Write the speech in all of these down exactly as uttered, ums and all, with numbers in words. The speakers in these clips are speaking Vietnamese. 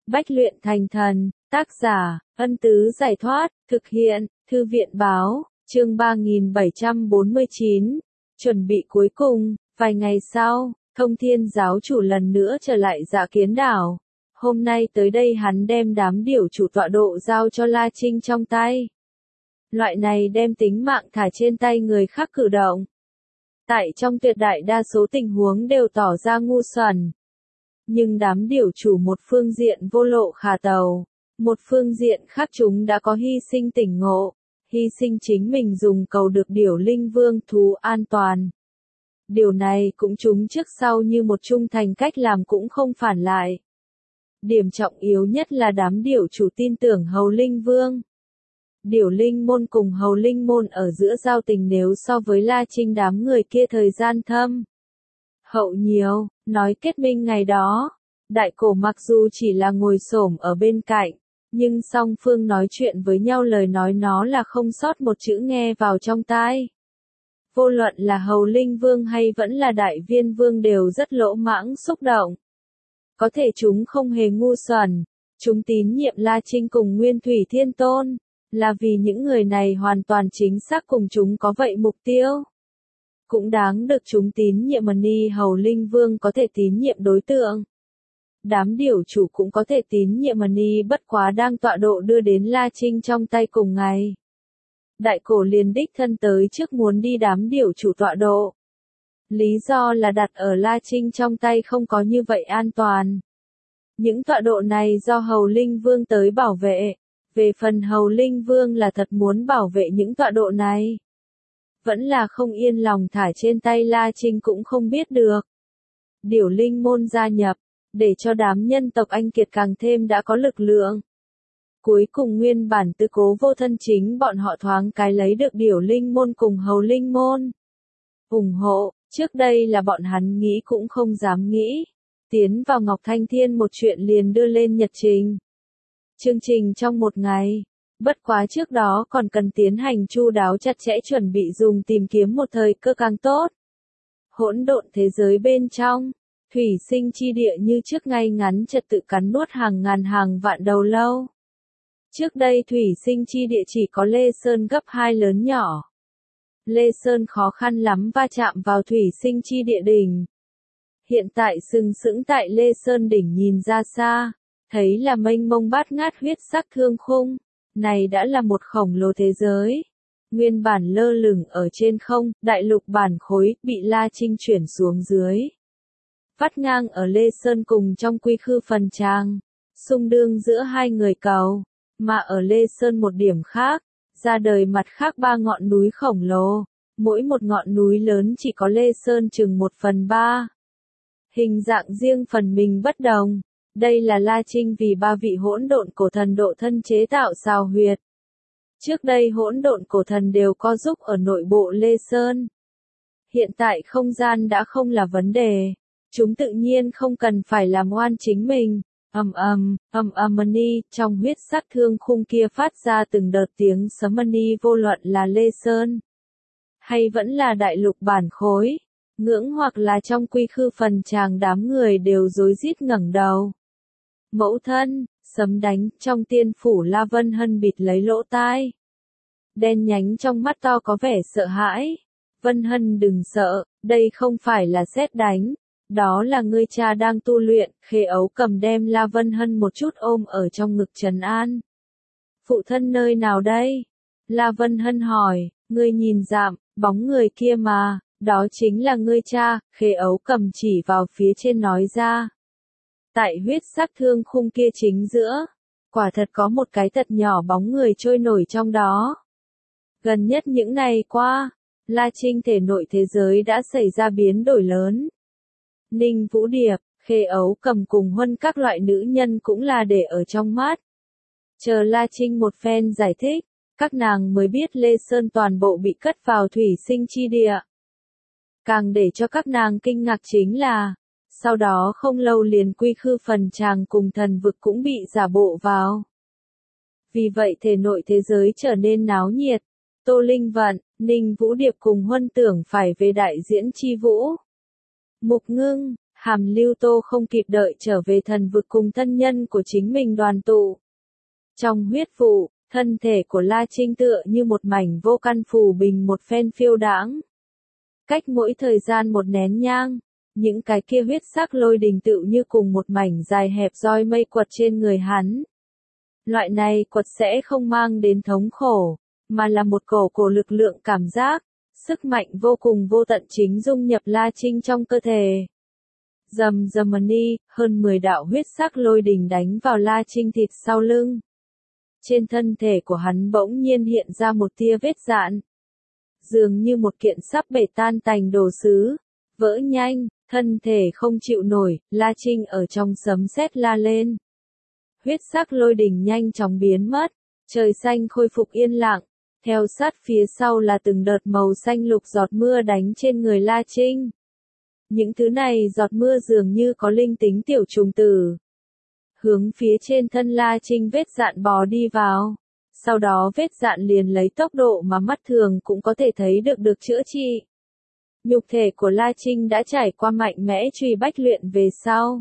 Bách luyện thành thần, tác giả, Ân Tứ Giải Thoát, thực hiện, Thư viện Báo, chương ba nghìn bảy trăm bốn mươi chín, chuẩn bị cuối cùng, vài ngày sau, Thông Thiên giáo chủ lần nữa trở lại Dạ Kiến đảo. Hôm nay tới đây hắn đem đám điểu chủ tọa độ giao cho La Trinh trong tay. Loại này đem tính mạng thả trên tay người khác cử động. Tại trong tuyệt đại đa số tình huống đều tỏ ra ngu xuẩn. Nhưng đám điểu chủ một phương diện vô lộ khả tàu, một phương diện khác chúng đã có hy sinh tỉnh ngộ, hy sinh chính mình dùng cầu được điểu linh vương thú an toàn. Điều này cũng chúng trước sau như một trung thành cách làm cũng không phản lại. Điểm trọng yếu nhất là đám điểu chủ tin tưởng Hầu Linh Vương. Điểu Linh môn cùng Hầu Linh môn ở giữa giao tình nếu so với La Trinh đám người kia thời gian thâm hậu nhiều, nói kết minh ngày đó, đại cổ mặc dù chỉ là ngồi xổm ở bên cạnh, nhưng song phương nói chuyện với nhau lời nói nó là không sót một chữ nghe vào trong tai. Vô luận là Hầu Linh Vương hay vẫn là Đại Viên Vương đều rất lỗ mãng xúc động. Có thể chúng không hề ngu xuẩn, chúng tín nhiệm La Trinh cùng Nguyên Thủy Thiên Tôn, là vì những người này hoàn toàn chính xác cùng chúng có vậy mục tiêu. Cũng đáng được chúng tín nhiệm mà Ni Hầu Linh Vương có thể tín nhiệm đối tượng. Đám điểu chủ cũng có thể tín nhiệm mà Ni bất quá đang tọa độ đưa đến La Trinh trong tay cùng ngày. Đại cổ liền đích thân tới trước muốn đi đám điểu chủ tọa độ. Lý do là đặt ở La Trinh trong tay không có như vậy an toàn. Những tọa độ này do Hầu Linh Vương tới bảo vệ. Về phần Hầu Linh Vương là thật muốn bảo vệ những tọa độ này. Vẫn là không yên lòng thả trên tay La Trinh cũng không biết được. Điểu Linh môn gia nhập, để cho đám nhân tộc Anh Kiệt càng thêm đã có lực lượng. Cuối cùng nguyên bản tư cố vô thân chính bọn họ thoáng cái lấy được Điểu Linh môn cùng Hầu Linh môn ủng hộ, trước đây là bọn hắn nghĩ cũng không dám nghĩ. Tiến vào Ngọc Thanh Thiên một chuyện liền đưa lên nhật trình. Chương trình trong một ngày, bất quá trước đó còn cần tiến hành chu đáo chặt chẽ chuẩn bị dùng tìm kiếm một thời cơ càng tốt. Hỗn độn thế giới bên trong, thủy sinh chi địa như trước ngay ngắn trật tự cắn nuốt hàng ngàn hàng vạn đầu lâu. Trước đây thủy sinh chi địa chỉ có Lê Sơn gấp hai lớn nhỏ. Lê Sơn khó khăn lắm va chạm vào thủy sinh chi địa đỉnh. Hiện tại sừng sững tại Lê Sơn đỉnh nhìn ra xa, thấy là mênh mông bát ngát huyết sắc thương khung, này đã là một khổng lồ thế giới. Nguyên bản lơ lửng ở trên không, đại lục bản khối, bị La Trinh chuyển xuống dưới. Vắt ngang ở Lê Sơn cùng trong quy khư phần tràng, xung đương giữa hai người cầu, mà ở Lê Sơn một điểm khác, ra đời mặt khác ba ngọn núi khổng lồ, mỗi một ngọn núi lớn chỉ có Lê Sơn chừng một phần ba. Hình dạng riêng phần mình bất đồng. Đây là La Trinh vì ba vị hỗn độn cổ thần độ thân chế tạo xào huyệt. Trước đây hỗn độn cổ thần đều co giúp ở nội bộ Lê Sơn. Hiện tại không gian đã không là vấn đề. Chúng tự nhiên không cần phải làm oan chính mình. Ầm ầm, ầm ầm mani, trong huyết sắc thương khung kia phát ra từng đợt tiếng sấm mani vô luận là Lê Sơn. Hay vẫn là đại lục bản khối. Ngưỡng hoặc là trong quy khư phần tràng đám người đều rối rít ngẩng đầu. Mẫu thân, sấm đánh, trong tiên phủ La Vân Hân bịt lấy lỗ tai. Đen nhánh trong mắt to có vẻ sợ hãi. Vân Hân đừng sợ, đây không phải là sét đánh. Đó là ngươi cha đang tu luyện, Khê Ấu cầm đem La Vân Hân một chút ôm ở trong ngực trấn an. Phụ thân nơi nào đây? La Vân Hân hỏi, ngươi nhìn dạm, bóng người kia mà, đó chính là ngươi cha, Khê Ấu cầm chỉ vào phía trên nói ra. Tại huyết sắc thương khung kia chính giữa, quả thật có một cái thật nhỏ bóng người trôi nổi trong đó. Gần nhất những ngày qua, La Trinh thể nội thế giới đã xảy ra biến đổi lớn. Ninh Vũ Điệp, Khê Ấu cầm cùng Huân các loại nữ nhân cũng là để ở trong mắt. Chờ La Trinh một phen giải thích, các nàng mới biết Lê Sơn toàn bộ bị cất vào thủy sinh chi địa. Càng để cho các nàng kinh ngạc chính là, sau đó không lâu liền quy khư phần tràng cùng thần vực cũng bị giả bộ vào. Vì vậy thể nội thế giới trở nên náo nhiệt. Tô Linh Vận, Ninh Vũ Điệp cùng Huân tưởng phải về đại diễn chi vũ. Mục Ngưng, Hàm Lưu Tô không kịp đợi trở về thần vực cùng thân nhân của chính mình đoàn tụ. Trong huyết vụ, thân thể của La Trinh tựa như một mảnh vô căn phù bình một phen phiêu đãng. Cách mỗi thời gian một nén nhang, những cái kia huyết sắc lôi đình tựu như cùng một mảnh dài hẹp roi mây quật trên người hắn. Loại này quật sẽ không mang đến thống khổ, mà là một cổ cổ lực lượng cảm giác, sức mạnh vô cùng vô tận chính dung nhập La Trinh trong cơ thể. Dầm dầm ni, hơn mười đạo huyết sắc lôi đình đánh vào La Trinh thịt sau lưng. Trên thân thể của hắn bỗng nhiên hiện ra một tia vết dạn. Dường như một kiện sắp bể tan tành đồ sứ, vỡ nhanh, thân thể không chịu nổi, La Trinh ở trong sấm sét la lên. Huyết sắc lôi đình nhanh chóng biến mất, trời xanh khôi phục yên lặng, theo sát phía sau là từng đợt màu xanh lục giọt mưa đánh trên người La Trinh. Những thứ này giọt mưa dường như có linh tính tiểu trùng tử. Hướng phía trên thân La Trinh vết dạn bò đi vào. Sau đó vết dạn liền lấy tốc độ mà mắt thường cũng có thể thấy được được chữa trị. Nhục thể của La Trinh đã trải qua mạnh mẽ truy bách luyện về sau.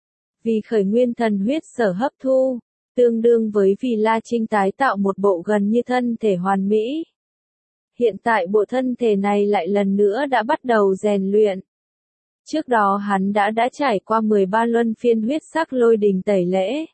Vì khởi nguyên thần huyết sở hấp thu, tương đương với vì La Trinh tái tạo một bộ gần như thân thể hoàn mỹ. Hiện tại bộ thân thể này lại lần nữa đã bắt đầu rèn luyện. Trước đó hắn đã đã trải qua mười ba luân phiên huyết sắc lôi đình tẩy lễ.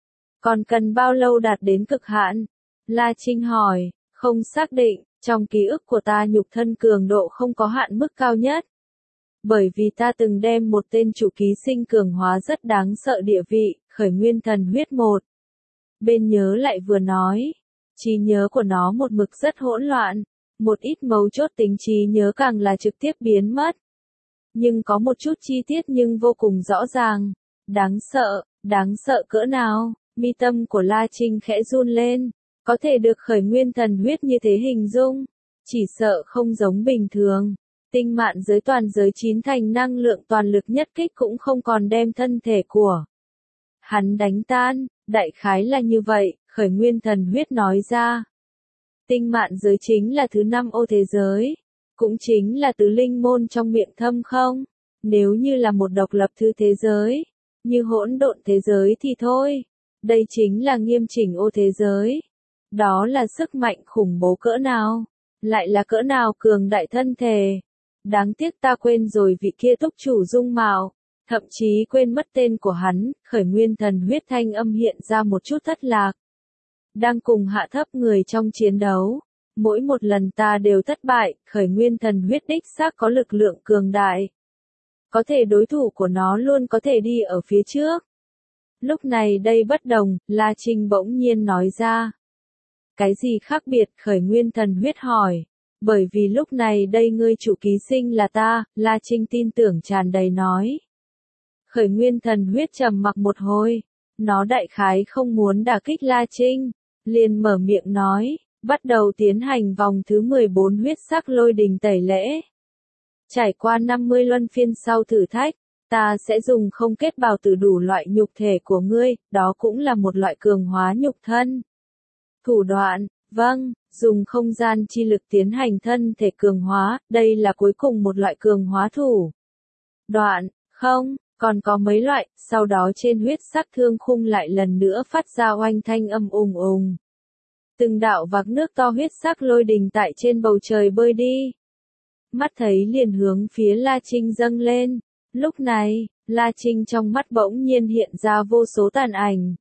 Còn cần bao lâu đạt đến cực hạn? La Trinh hỏi, không xác định, trong ký ức của ta nhục thân cường độ không có hạn mức cao nhất. Bởi vì ta từng đem một tên chủ ký sinh cường hóa rất đáng sợ địa vị, khởi nguyên thần huyết một. Bên nhớ lại vừa nói, trí nhớ của nó một mực rất hỗn loạn, một ít mấu chốt tính trí nhớ càng là trực tiếp biến mất. Nhưng có một chút chi tiết nhưng vô cùng rõ ràng, đáng sợ, đáng sợ cỡ nào, mi tâm của La Trinh khẽ run lên, có thể được khởi nguyên thần huyết như thế hình dung, chỉ sợ không giống bình thường. Tinh mạn giới toàn giới chín thành năng lượng toàn lực nhất kích cũng không còn đem thân thể của hắn đánh tan, đại khái là như vậy, khởi nguyên thần huyết nói ra. Tinh mạn giới chính là thứ năm ô thế giới, cũng chính là tứ linh môn trong miệng thâm không, nếu như là một độc lập thứ thế giới, như hỗn độn thế giới thì thôi, đây chính là nghiêm chỉnh ô thế giới. Đó là sức mạnh khủng bố cỡ nào, lại là cỡ nào cường đại thân thể. Đáng tiếc ta quên rồi vị kia túc chủ dung mạo, thậm chí quên mất tên của hắn, khởi nguyên thần huyết thanh âm hiện ra một chút thất lạc. Đang cùng hạ thấp người trong chiến đấu, mỗi một lần ta đều thất bại, khởi nguyên thần huyết đích xác có lực lượng cường đại. Có thể đối thủ của nó luôn có thể đi ở phía trước. Lúc này đây bất đồng, La Trinh bỗng nhiên nói ra. Cái gì khác biệt, khởi nguyên thần huyết hỏi. Bởi vì lúc này đây ngươi chủ ký sinh là ta, La Trinh tin tưởng tràn đầy nói. Khởi nguyên thần huyết trầm mặc một hồi, nó đại khái không muốn đả kích La Trinh, liền mở miệng nói, bắt đầu tiến hành vòng thứ mười bốn huyết sắc lôi đình tẩy lễ. Trải qua năm mươi luân phiên sau thử thách, ta sẽ dùng không kết bào tử đủ loại nhục thể của ngươi, đó cũng là một loại cường hóa nhục thân. Thủ đoạn, vâng. Dùng không gian chi lực tiến hành thân thể cường hóa, đây là cuối cùng một loại cường hóa thủ đoạn, không, còn có mấy loại, sau đó trên huyết sắc thương khung lại lần nữa phát ra oanh thanh âm ùng ùng. Từng đạo vạc nước to huyết sắc lôi đình tại trên bầu trời bơi đi. Mắt thấy liền hướng phía La Trinh dâng lên, lúc này, La Trinh trong mắt bỗng nhiên hiện ra vô số tàn ảnh.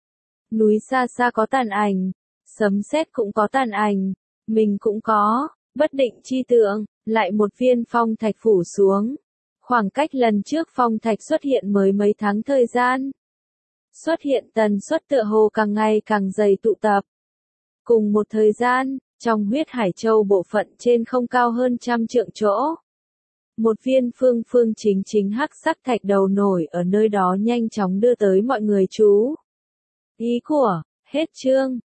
Núi xa xa có tàn ảnh. Sấm sét cũng có tàn ảnh, mình cũng có, bất định chi tượng, lại một viên phong thạch phủ xuống. Khoảng cách lần trước phong thạch xuất hiện mới mấy tháng thời gian. Xuất hiện tần suất tựa hồ càng ngày càng dày tụ tập. Cùng một thời gian, trong huyết hải châu bộ phận trên không cao hơn trăm trượng chỗ. Một viên phương phương chính chính hắc sắc thạch đầu nổi ở nơi đó nhanh chóng đưa tới mọi người chú ý của, hết chương.